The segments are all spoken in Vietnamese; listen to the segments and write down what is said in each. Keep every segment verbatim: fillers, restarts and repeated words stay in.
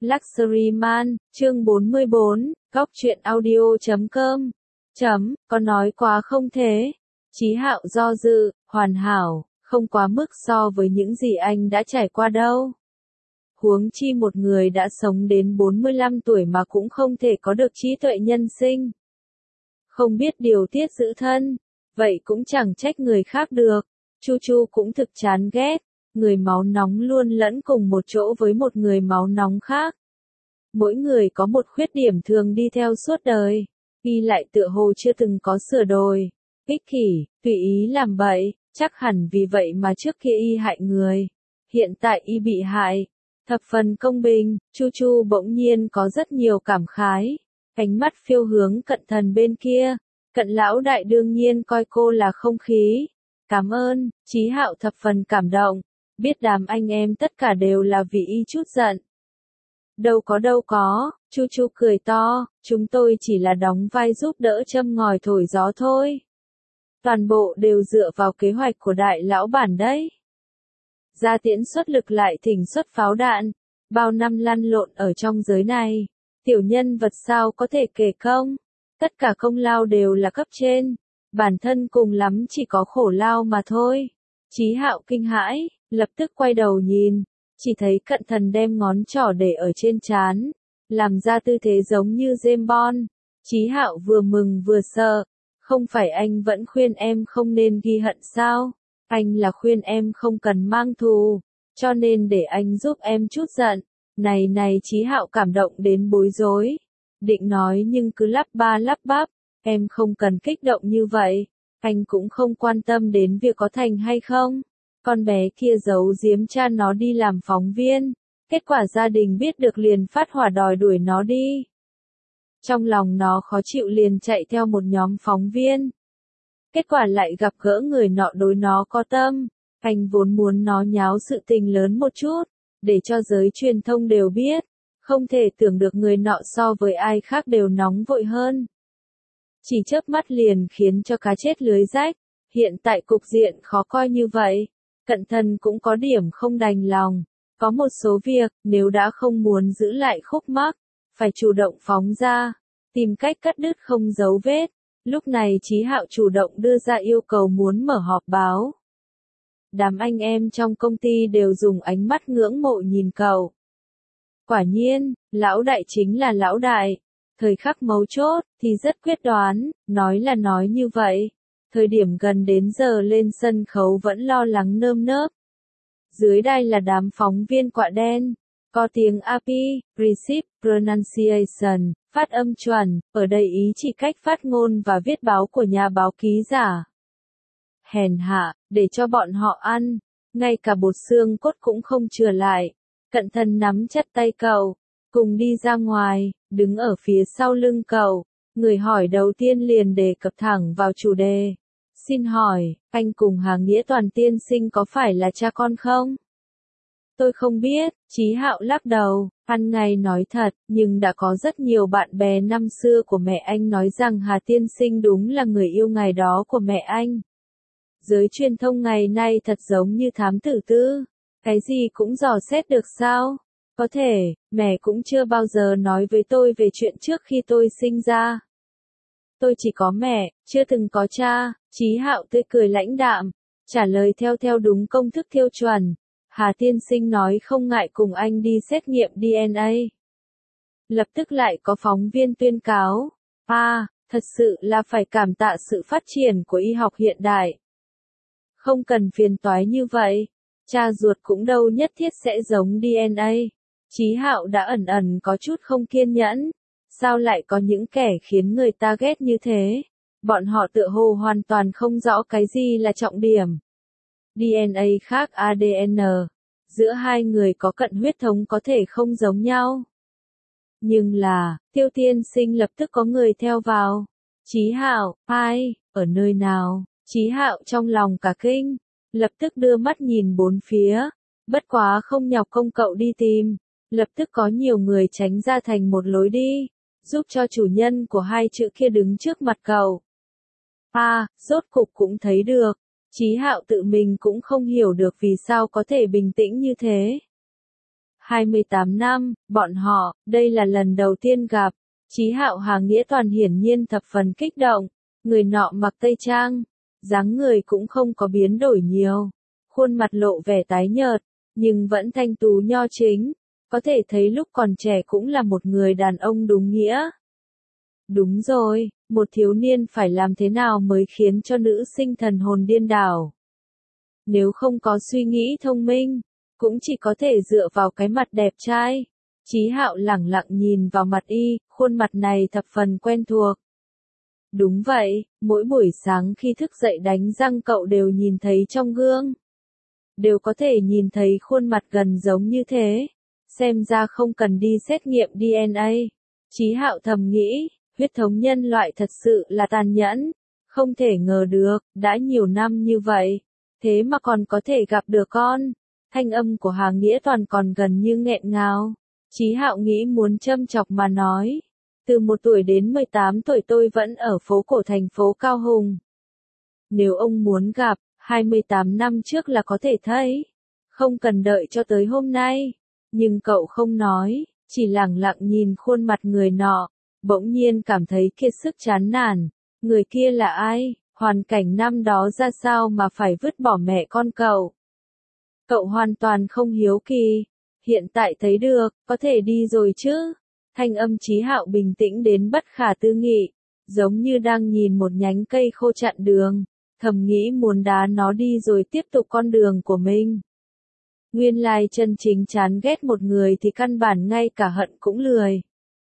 Luxury Man, chương bốn mươi bốn, góc truyện audio chấm com. Chấm, có nói quá không thế? Chí Hạo do dự, hoàn hảo, không quá mức so với những gì anh đã trải qua đâu. Huống chi một người đã sống đến bốn mươi lăm tuổi mà cũng không thể có được trí tuệ nhân sinh. Không biết điều tiết giữ thân, vậy cũng chẳng trách người khác được. Chu Chu cũng thực chán ghét, người máu nóng luôn lẫn cùng một chỗ với một người máu nóng khác. Mỗi người có một khuyết điểm thường đi theo suốt đời, y lại tựa hồ chưa từng có sửa đổi. Ích kỷ, tùy ý làm bậy, chắc hẳn vì vậy mà trước kia y hại người. Hiện tại y bị hại, thập phần công bình. Chu Chu bỗng nhiên có rất nhiều cảm khái. Ánh mắt phiêu hướng Cận Thần bên kia. Cận lão đại đương nhiên coi cô là không khí. Cảm ơn. Chí Hạo thập phần cảm động. Biết đám anh em tất cả đều là vì y chút giận. Đâu có đâu có, Chu Chu cười to, chúng tôi chỉ là đóng vai giúp đỡ châm ngòi thổi gió thôi. Toàn bộ đều dựa vào kế hoạch của đại lão bản đấy. Gia Tiễn xuất lực lại thỉnh xuất pháo đạn, bao năm lăn lộn ở trong giới này, tiểu nhân vật sao có thể kể công, tất cả công lao đều là cấp trên, bản thân cùng lắm chỉ có khổ lao mà thôi. Chí Hạo kinh hãi, lập tức quay đầu nhìn. Chỉ thấy Cận Thần đem ngón trỏ để ở trên trán, làm ra tư thế giống như James Bond. Chí Hạo vừa mừng vừa sợ, không phải anh vẫn khuyên em không nên ghi hận sao? Anh là khuyên em không cần mang thù, cho nên để anh giúp em chút giận. Này này, Chí Hạo cảm động đến bối rối, định nói nhưng cứ lắp ba lắp bắp, em không cần kích động như vậy, anh cũng không quan tâm đến việc có thành hay không. Con bé kia giấu giếm cha nó đi làm phóng viên, kết quả gia đình biết được liền phát hỏa đòi đuổi nó đi. Trong lòng nó khó chịu liền chạy theo một nhóm phóng viên. Kết quả lại gặp gỡ người nọ đối nó có tâm, anh vốn muốn nó nháo sự tình lớn một chút, để cho giới truyền thông đều biết, không thể tưởng được người nọ so với ai khác đều nóng vội hơn. Chỉ chớp mắt liền khiến cho cá chết lưới rách, hiện tại cục diện khó coi như vậy. Cận Thần cũng có điểm không đành lòng, có một số việc, nếu đã không muốn giữ lại khúc mắc, phải chủ động phóng ra, tìm cách cắt đứt không dấu vết. Lúc này Chí Hạo chủ động đưa ra yêu cầu muốn mở họp báo. Đám anh em trong công ty đều dùng ánh mắt ngưỡng mộ nhìn cậu. Quả nhiên, lão đại chính là lão đại, thời khắc mấu chốt, thì rất quyết đoán, nói là nói như vậy. Thời điểm gần đến giờ lên sân khấu vẫn lo lắng nơm nớp. Dưới đây là đám phóng viên quạ đen, có tiếng a pê, Receipt, Pronunciation, phát âm chuẩn, ở đây ý chỉ cách phát ngôn và viết báo của nhà báo ký giả. Hèn hạ, để cho bọn họ ăn, ngay cả bột xương cốt cũng không chừa lại. Cận Thần nắm chặt tay cậu, cùng đi ra ngoài, đứng ở phía sau lưng cậu. Người hỏi đầu tiên liền đề cập thẳng vào chủ đề. Xin hỏi, anh cùng Hà Nghĩa Toàn tiên sinh có phải là cha con không? Tôi không biết, Chí Hạo lắc đầu, ăn ngay nói thật, nhưng đã có rất nhiều bạn bè năm xưa của mẹ anh nói rằng Hà tiên sinh đúng là người yêu ngày đó của mẹ anh. Giới truyền thông ngày nay thật giống như thám tử tư, cái gì cũng dò xét được sao? Có thể, mẹ cũng chưa bao giờ nói với tôi về chuyện trước khi tôi sinh ra. Tôi chỉ có mẹ, chưa từng có cha. Chí Hạo tươi cười lãnh đạm, trả lời theo theo đúng công thức tiêu chuẩn. Hà tiên sinh nói không ngại cùng anh đi xét nghiệm đê en a. Lập tức lại có phóng viên tuyên cáo. À, thật sự là phải cảm tạ sự phát triển của y học hiện đại. Không cần phiền toái như vậy, cha ruột cũng đâu nhất thiết sẽ giống đê en a. Chí Hạo đã ẩn ẩn có chút không kiên nhẫn. Sao lại có những kẻ khiến người ta ghét như thế? Bọn họ tựa hồ hoàn toàn không rõ cái gì là trọng điểm. đê en a khác a đê en, giữa hai người có cận huyết thống có thể không giống nhau. Nhưng là, Tiêu tiên sinh lập tức có người theo vào. Chí Hạo, ai, ở nơi nào? Chí Hạo trong lòng cả kinh, lập tức đưa mắt nhìn bốn phía, bất quá không nhọc công cậu đi tìm, lập tức có nhiều người tránh ra thành một lối đi, giúp cho chủ nhân của hai chữ kia đứng trước mặt cậu. À, rốt cục cũng thấy được. Chí Hạo tự mình cũng không hiểu được vì sao có thể bình tĩnh như thế. hai mươi tám năm, bọn họ, đây là lần đầu tiên gặp. Chí Hạo Hà Nghĩa Toàn hiển nhiên thập phần kích động, người nọ mặc tây trang, dáng người cũng không có biến đổi nhiều, khuôn mặt lộ vẻ tái nhợt, nhưng vẫn thanh tú nho chính, có thể thấy lúc còn trẻ cũng là một người đàn ông đúng nghĩa. Đúng rồi, một thiếu niên phải làm thế nào mới khiến cho nữ sinh thần hồn điên đảo? Nếu không có suy nghĩ thông minh, cũng chỉ có thể dựa vào cái mặt đẹp trai. Chí Hạo lẳng lặng nhìn vào mặt y, khuôn mặt này thập phần quen thuộc. Đúng vậy, mỗi buổi sáng khi thức dậy đánh răng cậu đều nhìn thấy trong gương. Đều có thể nhìn thấy khuôn mặt gần giống như thế. Xem ra không cần đi xét nghiệm đê en a. Chí Hạo thầm nghĩ, huyết thống nhân loại thật sự là tàn nhẫn. Không thể ngờ được, đã nhiều năm như vậy, thế mà còn có thể gặp được con. Thanh âm của Hà Nghĩa Toàn còn gần như nghẹn ngào. Chí Hạo nghĩ muốn châm chọc mà nói. Từ một tuổi đến mười tám tuổi tôi vẫn ở phố cổ thành phố Cao Hùng. Nếu ông muốn gặp, hai mươi tám năm trước là có thể thấy. Không cần đợi cho tới hôm nay. Nhưng cậu không nói, chỉ lẳng lặng nhìn khuôn mặt người nọ. Bỗng nhiên cảm thấy kiệt sức chán nản. Người kia là ai? Hoàn cảnh năm đó ra sao mà phải vứt bỏ mẹ con cậu? Cậu hoàn toàn không hiếu kỳ. Hiện tại thấy được, có thể đi rồi chứ? Thanh âm Chí Hạo bình tĩnh đến bất khả tư nghị, giống như đang nhìn một nhánh cây khô chặn đường, thầm nghĩ muốn đá nó đi rồi tiếp tục con đường của mình. Nguyên lai chân chính chán ghét một người thì căn bản ngay cả hận cũng lười.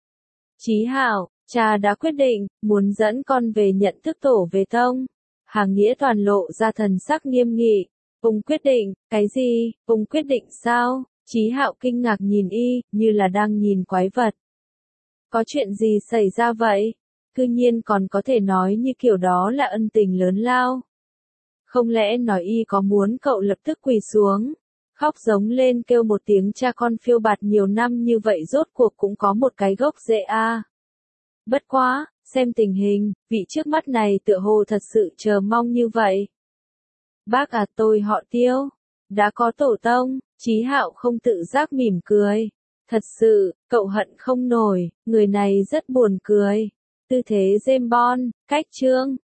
Chí Hạo, cha đã quyết định, muốn dẫn con về nhận thức tổ về tông. Hà Nghĩa Toàn lộ ra thần sắc nghiêm nghị. Ông quyết định, cái gì, ông quyết định sao? Chí Hạo kinh ngạc nhìn y, như là đang nhìn quái vật. Có chuyện gì xảy ra vậy? Cư nhiên còn có thể nói như kiểu đó là ân tình lớn lao. Không lẽ nói y có muốn cậu lập tức quỳ xuống, khóc giống lên kêu một tiếng cha con phiêu bạt nhiều năm như vậy rốt cuộc cũng có một cái gốc rễ a. À. Bất quá, xem tình hình, vị trước mắt này tựa hồ thật sự chờ mong như vậy. Bác à, tôi họ Tiêu, đã có tổ tông. Chí Hạo không tự giác mỉm cười. Thật sự, cậu hận không nổi, người này rất buồn cười. Tư thế James Bond, cách trương,